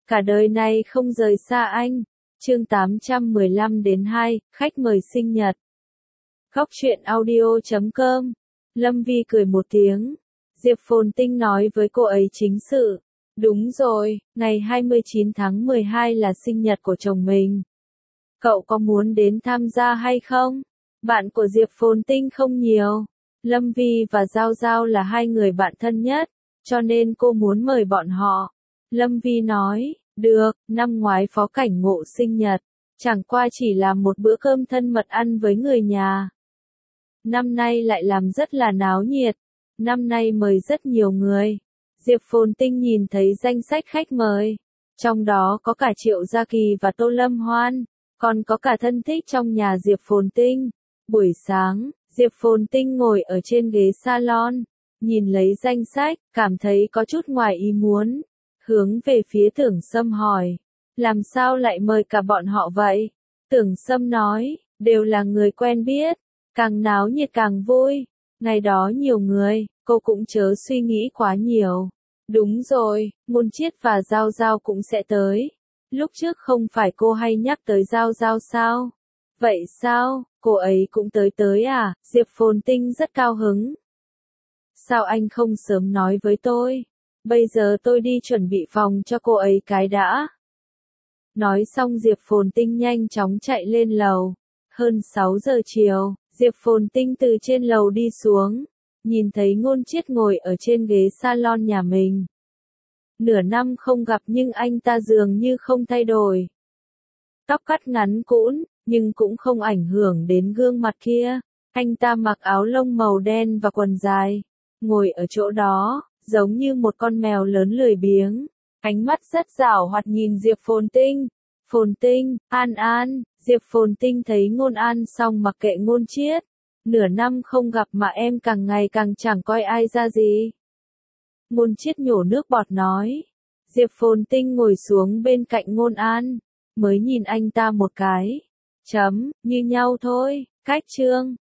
cả đời này không rời xa anh. Chương 815-2, khách mời sinh nhật. Góc truyện audio.com. Lâm Vi cười một tiếng. Diệp Phồn Tinh nói với cô ấy chính sự. Đúng rồi, ngày 29 tháng 12 là sinh nhật của chồng mình. Cậu có muốn đến tham gia hay không? Bạn của Diệp Phồn Tinh không nhiều. Lâm Vi và Giao Giao là hai người bạn thân nhất, cho nên cô muốn mời bọn họ. Lâm Vi nói, được, năm ngoái Phó Cảnh Ngộ sinh nhật, chẳng qua chỉ là một bữa cơm thân mật ăn với người nhà. Năm nay lại làm rất là náo nhiệt, năm nay mời rất nhiều người. Diệp Phồn Tinh nhìn thấy danh sách khách mời, trong đó có cả Triệu Gia Kỳ và Tô Lâm Hoan, còn có cả thân thích trong nhà Diệp Phồn Tinh. Buổi sáng, Diệp Phồn Tinh ngồi ở trên ghế salon, nhìn lấy danh sách, cảm thấy có chút ngoài ý muốn, hướng về phía Tưởng Sâm hỏi, làm sao lại mời cả bọn họ vậy? Tưởng Sâm nói, đều là người quen biết, càng náo nhiệt càng vui, ngày đó nhiều người, cô cũng chớ suy nghĩ quá nhiều. Đúng rồi, Ngôn Chiết và Giao Giao cũng sẽ tới. Lúc trước không phải cô hay nhắc tới Giao Giao sao? Vậy sao, cô ấy cũng tới à? Diệp Phồn Tinh rất cao hứng. Sao anh không sớm nói với tôi? Bây giờ tôi đi chuẩn bị phòng cho cô ấy cái đã. Nói xong Diệp Phồn Tinh nhanh chóng chạy lên lầu. Hơn 6 giờ chiều, Diệp Phồn Tinh từ trên lầu đi xuống, nhìn thấy Ngôn Chiết ngồi ở trên ghế salon nhà mình. Nửa năm không gặp nhưng anh ta dường như không thay đổi. Tóc cắt ngắn cũn, nhưng cũng không ảnh hưởng đến gương mặt kia. Anh ta mặc áo lông màu đen và quần dài, ngồi ở chỗ đó, giống như một con mèo lớn lười biếng. Ánh mắt rất giảo hoạt nhìn Diệp Phồn Tinh. Phồn Tinh, An An, Diệp Phồn Tinh thấy Ngôn An xong mặc kệ Ngôn Chiết. Nửa năm không gặp mà em càng ngày càng chẳng coi ai ra gì. Ngôn Chiết nhổ nước bọt nói. Diệp Phồn Tinh ngồi xuống bên cạnh Ngôn An, mới nhìn anh ta một cái. Chấm, như nhau thôi, cách chương.